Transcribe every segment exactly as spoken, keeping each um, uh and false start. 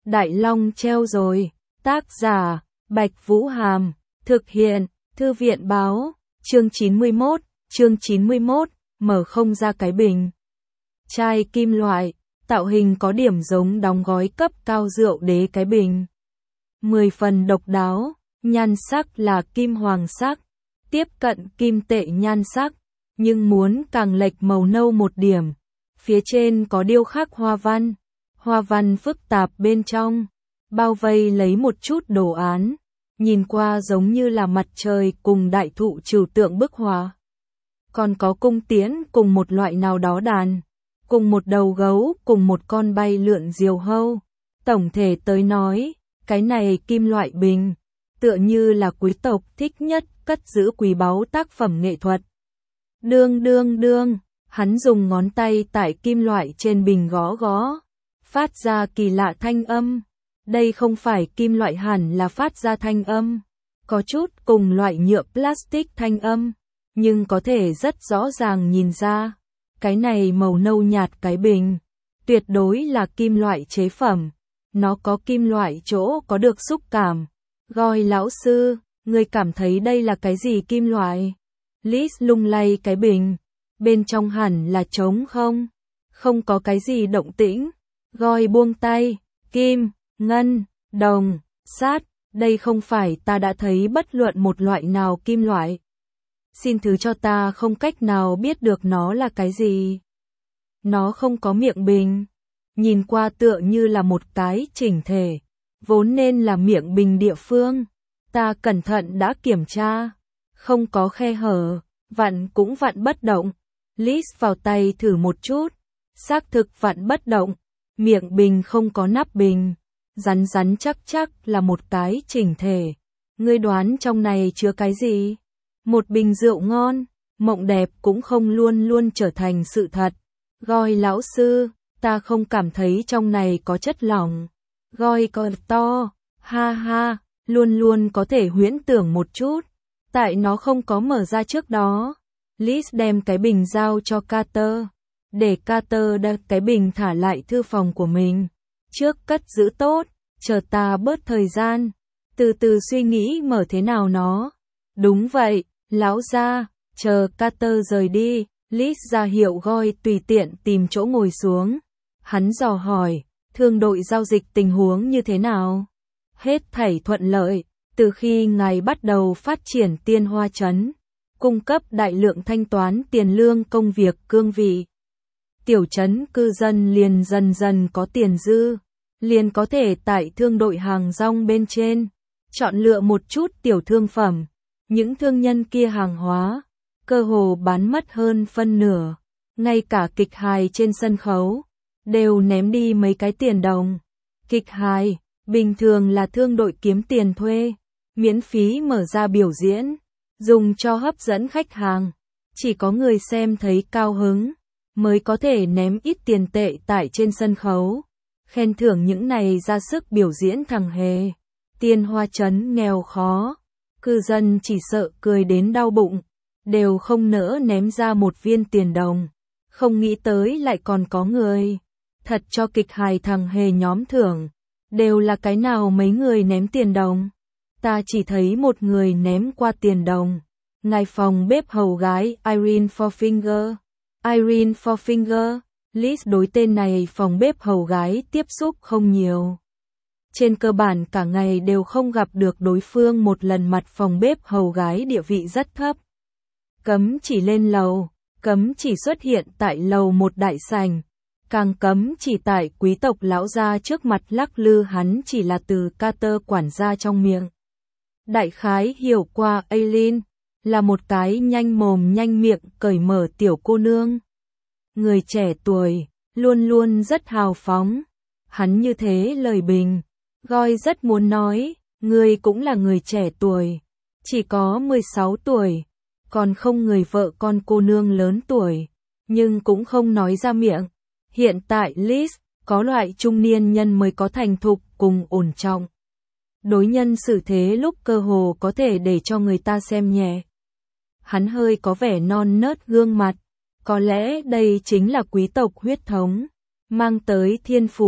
Đại Long treo rồi. Tác giả, Bạch Vũ Hàm. Thực hiện, Thư viện báo. Chương chín mươi mốt, chương chín mươi mốt, mở không ra cái bình. Chai kim loại, tạo hình có điểm giống đóng gói cấp cao rượu đế cái bình. Mười phần độc đáo, nhan sắc là kim hoàng sắc, tiếp cận kim tệ nhan sắc, nhưng muốn càng lệch màu nâu một điểm. Phía trên có điêu khắc hoa văn, hoa văn phức tạp bên trong, bao vây lấy một chút đồ án, nhìn qua giống như là mặt trời cùng đại thụ trừu tượng bức họa. Còn có cung tiễn cùng một loại nào đó đàn, cùng một đầu gấu cùng một con bay lượn diều hâu. Tổng thể tới nói, cái này kim loại bình, tựa như là quý tộc thích nhất cất giữ quý báu tác phẩm nghệ thuật. Đương đương đương, hắn dùng ngón tay tại kim loại trên bình gõ gõ, phát ra kỳ lạ thanh âm. Đây không phải kim loại hẳn là phát ra thanh âm, có chút cùng loại nhựa plastic thanh âm, nhưng có thể rất rõ ràng nhìn ra, cái này màu nâu nhạt cái bình, tuyệt đối là kim loại chế phẩm, nó có kim loại chỗ có được xúc cảm. Gọi lão sư, người cảm thấy đây là cái gì kim loại? Liz lung lay cái bình, bên trong hẳn là trống không, không có cái gì động tĩnh. Gọi buông tay, kim, ngân, đồng, sắt, đây không phải ta đã thấy bất luận một loại nào kim loại. Xin thứ cho ta không cách nào biết được nó là cái gì. Nó không có miệng bình, nhìn qua tựa như là một cái chỉnh thể, vốn nên là miệng bình địa phương. Ta cẩn thận đã kiểm tra, không có khe hở, vặn cũng vặn bất động. Liz vào tay thử một chút, xác thực vặn bất động, miệng bình không có nắp bình, rắn rắn chắc chắc là một cái chỉnh thể. Ngươi đoán trong này chứa cái gì? Một bình rượu ngon, mộng đẹp cũng không luôn luôn trở thành sự thật. Gọi lão sư, ta không cảm thấy trong này có chất lỏng. Gọi còn to, ha ha, luôn luôn có thể huyễn tưởng một chút. Tại nó không có mở ra trước đó. Liz đem cái bình giao cho Carter, để Carter đặt cái bình thả lại thư phòng của mình. Trước cất giữ tốt, chờ ta bớt thời gian, từ từ suy nghĩ mở thế nào nó. Đúng vậy, lão gia. Chờ Carter rời đi, Liz ra hiệu Gọi tùy tiện tìm chỗ ngồi xuống. Hắn dò hỏi, thương đội giao dịch tình huống như thế nào? Hết thảy thuận lợi, từ khi ngài bắt đầu phát triển Tiên Hoa Trấn, cung cấp đại lượng thanh toán tiền lương công việc cương vị. Tiểu trấn cư dân liền dần dần có tiền dư, liền có thể tại thương đội hàng rong bên trên, chọn lựa một chút tiểu thương phẩm. Những thương nhân kia hàng hóa, cơ hồ bán mất hơn phân nửa, ngay cả kịch hài trên sân khấu, đều ném đi mấy cái tiền đồng. Kịch hài, bình thường là thương đội kiếm tiền thuê, miễn phí mở ra biểu diễn, dùng cho hấp dẫn khách hàng. Chỉ có người xem thấy cao hứng, mới có thể ném ít tiền tệ tại trên sân khấu, khen thưởng những này ra sức biểu diễn thằng hề. Tiên Hoa Trấn nghèo khó, cư dân chỉ sợ cười đến đau bụng, đều không nỡ ném ra một viên tiền đồng. Không nghĩ tới lại còn có người thật cho kịch hài thằng hề nhóm thưởng. Đều là cái nào mấy người ném tiền đồng? Ta chỉ thấy một người ném qua tiền đồng. Ngài phòng bếp hầu gái Irene Fourfinger. Irene Fourfinger, Liz đối tên này phòng bếp hầu gái tiếp xúc không nhiều. Trên cơ bản cả ngày đều không gặp được đối phương một lần. Mặt phòng bếp hầu gái địa vị rất thấp. Cấm chỉ lên lầu, cấm chỉ xuất hiện tại lầu một đại sảnh, càng cấm chỉ tại quý tộc lão gia trước mặt lắc lư. Hắn chỉ là từ Carter quản gia trong miệng. Đại khái hiểu qua Aileen, là một cái nhanh mồm nhanh miệng cởi mở tiểu cô nương. Người trẻ tuổi, luôn luôn rất hào phóng. Hắn như thế lời bình. Gọi rất muốn nói, người cũng là người trẻ tuổi, chỉ có mười sáu tuổi, còn không người vợ con cô nương lớn tuổi, nhưng cũng không nói ra miệng. Hiện tại Liz, có loại trung niên nhân mới có thành thục cùng ổn trọng. Đối nhân xử thế lúc cơ hồ có thể để cho người ta xem nhẹ. Hắn hơi có vẻ non nớt gương mặt, có lẽ đây chính là quý tộc huyết thống, mang tới thiên phú,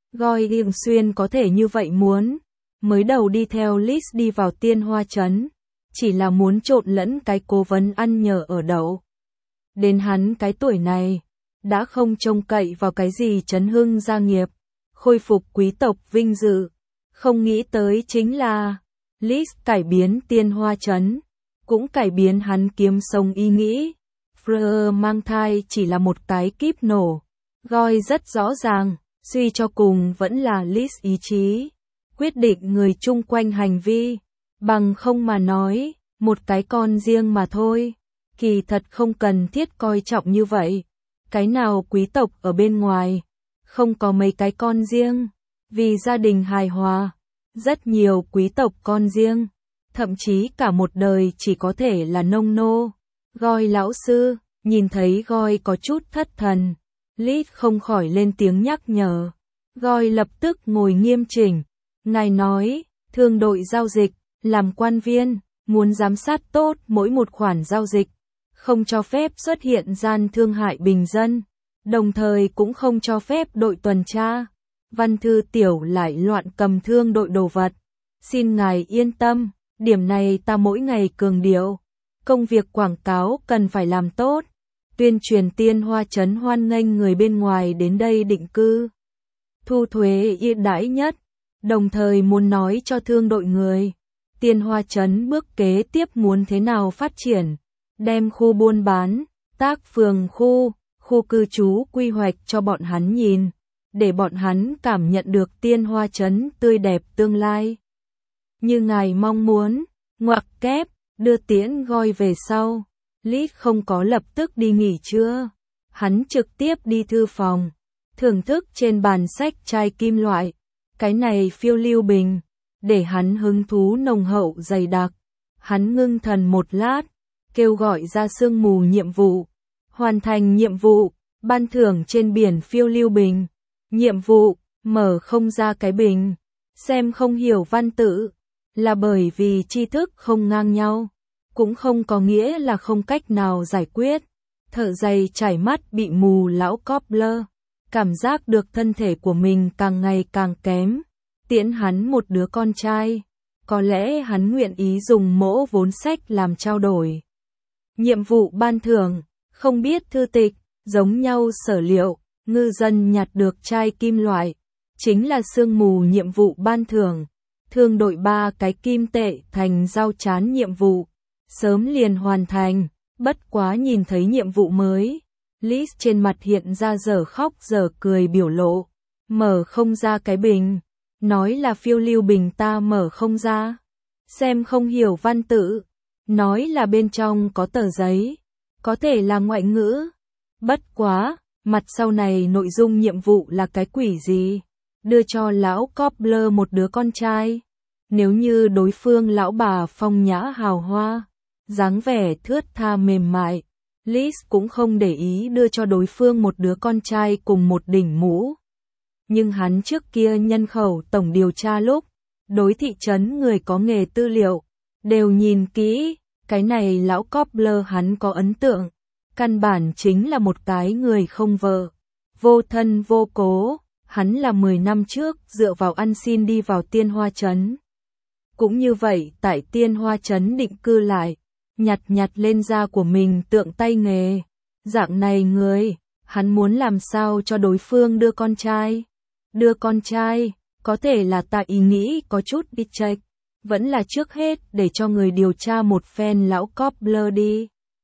Goi thường xuyên có thể như vậy muốn. Mới đầu đi theo Liz đi vào Tiên Hoa Trấn, chỉ là muốn trộn lẫn cái cố vấn ăn nhờ ở đậu. Đến hắn cái tuổi này, đã không trông cậy vào cái gì chấn hưng gia nghiệp, khôi phục quý tộc vinh dự. Không nghĩ tới chính là Liz cải biến Tiên Hoa Trấn, cũng cải biến hắn kiếm sống ý nghĩ. Fleur mang thai chỉ là một cái kíp nổ. Goi rất rõ ràng, suy cho cùng vẫn là Liz ý chí, quyết định người chung quanh hành vi. Bằng không mà nói, một cái con riêng mà thôi, kỳ thật không cần thiết coi trọng như vậy. Cái nào quý tộc ở bên ngoài, không có mấy cái con riêng, vì gia đình hài hòa. Rất nhiều quý tộc con riêng, thậm chí cả một đời chỉ có thể là nông nô. Goi lão sư, nhìn thấy Goi có chút thất thần, Liz không khỏi lên tiếng nhắc nhở. Goi lập tức ngồi nghiêm chỉnh. Ngài nói, thương đội giao dịch, làm quan viên, muốn giám sát tốt mỗi một khoản giao dịch, không cho phép xuất hiện gian thương hại bình dân, đồng thời cũng không cho phép đội tuần tra, văn thư tiểu lại loạn cầm thương đội đồ vật. Xin ngài yên tâm, điểm này ta mỗi ngày cường điệu. Công việc quảng cáo cần phải làm tốt, tuyên truyền Tiên Hoa Trấn hoan nghênh người bên ngoài đến đây định cư, thu thuế ưu đãi nhất, đồng thời muốn nói cho thương đội người, Tiên Hoa Trấn bước kế tiếp muốn thế nào phát triển, đem khu buôn bán, tác phường khu, khu cư trú quy hoạch cho bọn hắn nhìn, để bọn hắn cảm nhận được Tiên Hoa Trấn tươi đẹp tương lai. Như ngài mong muốn, ngoặc kép, đưa tiễn Goi về sau. Liz không có lập tức đi nghỉ trưa, hắn trực tiếp đi thư phòng, thưởng thức trên bàn sách chai kim loại, cái này phiêu lưu bình, để hắn hứng thú nồng hậu dày đặc. Hắn ngưng thần một lát, kêu gọi ra sương mù nhiệm vụ, hoàn thành nhiệm vụ, ban thưởng trên biển phiêu lưu bình. Nhiệm vụ, mở không ra cái bình, xem không hiểu văn tự, là bởi vì tri thức không ngang nhau, cũng không có nghĩa là không cách nào giải quyết. Thở dày chảy mắt bị mù lão Cobbler, cảm giác được thân thể của mình càng ngày càng kém, tiễn hắn một đứa con trai, có lẽ hắn nguyện ý dùng mỗ vốn sách làm trao đổi. Nhiệm vụ ban thưởng, không biết thư tịch, giống nhau sở liệu, ngư dân nhặt được chai kim loại, chính là sương mù nhiệm vụ ban thưởng. Thương đội ba cái kim tệ thành giao chán nhiệm vụ, sớm liền hoàn thành, bất quá nhìn thấy nhiệm vụ mới. Liz trên mặt hiện ra giờ khóc giờ cười biểu lộ, mở không ra cái bình, nói là phiêu lưu bình ta mở không ra, xem không hiểu văn tự, nói là bên trong có tờ giấy, có thể là ngoại ngữ. Bất quá, mặt sau này nội dung nhiệm vụ là cái quỷ gì? Đưa cho lão Cobbler một đứa con trai. Nếu như đối phương lão bà phong nhã hào hoa, dáng vẻ thướt tha mềm mại, Liz cũng không để ý đưa cho đối phương một đứa con trai cùng một đỉnh mũ. Nhưng hắn trước kia nhân khẩu tổng điều tra lúc, đối thị trấn người có nghề tư liệu, đều nhìn kỹ, cái này lão Cobbler hắn có ấn tượng, căn bản chính là một cái người không vợ, vô thân vô cố. Hắn là mười năm trước dựa vào ăn xin đi vào Tiên Hoa Trấn. Cũng như vậy tại Tiên Hoa Trấn định cư lại, nhặt nhặt lên da của mình tượng tay nghề. Dạng này người, hắn muốn làm sao cho đối phương đưa con trai. Đưa con trai, có thể là tại ý nghĩ có chút bị chệch, vẫn là trước hết để cho người điều tra một phen lão Cobbler đi.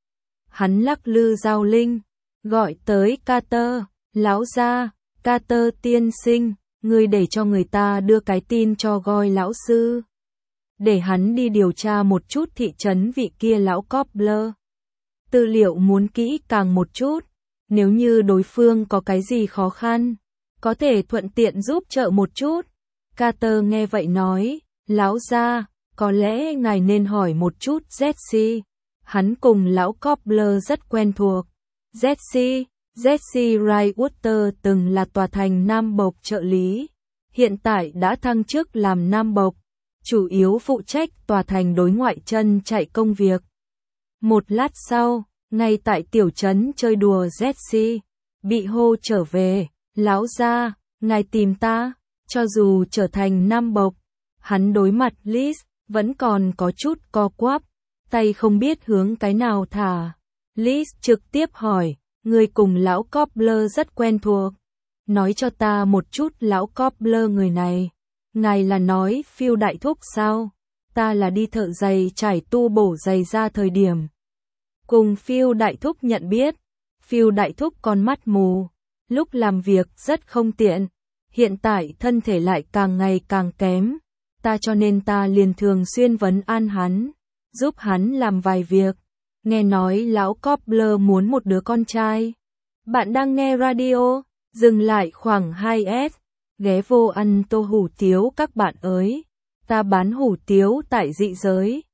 Hắn lắc lư giao linh, gọi tới Carter, lão gia. Carter tiên sinh, người để cho người ta đưa cái tin cho Goi lão sư, để hắn đi điều tra một chút thị trấn vị kia lão Cobbler. Tư liệu muốn kỹ càng một chút, nếu như đối phương có cái gì khó khăn, có thể thuận tiện giúp trợ một chút. Carter nghe vậy nói, lão gia, có lẽ ngài nên hỏi một chút Jesse, hắn cùng lão Cobbler rất quen thuộc. Jesse Jesse Wrightwater từng là tòa thành Nam Bộc trợ lý, hiện tại đã thăng chức làm Nam Bộc, chủ yếu phụ trách tòa thành đối ngoại chân chạy công việc. Một lát sau, ngay tại tiểu trấn chơi đùa Jesse, bị hô trở về, lão gia, Ngài tìm ta, cho dù trở thành nam bộc. Hắn đối mặt Liz, vẫn còn có chút co quắp, tay không biết hướng cái nào thả. Liz trực tiếp hỏi, người cùng lão Cobbler rất quen thuộc. Nói cho ta một chút lão Cobbler người này. Ngài là nói Phil đại thúc sao? Ta là đi thợ giày trải tu bổ giày ra thời điểm. Cùng Phil đại thúc nhận biết. Phil đại thúc con mắt mù. Lúc làm việc rất không tiện. Hiện tại thân thể lại càng ngày càng kém. Ta cho nên ta liền thường xuyên vấn an hắn. Giúp hắn làm vài việc. Nghe nói lão Cobbler muốn một đứa con trai. Bạn đang nghe radio, dừng lại khoảng hai S, ghé vô ăn tô hủ tiếu các bạn ơi. Ta bán hủ tiếu tại dị giới.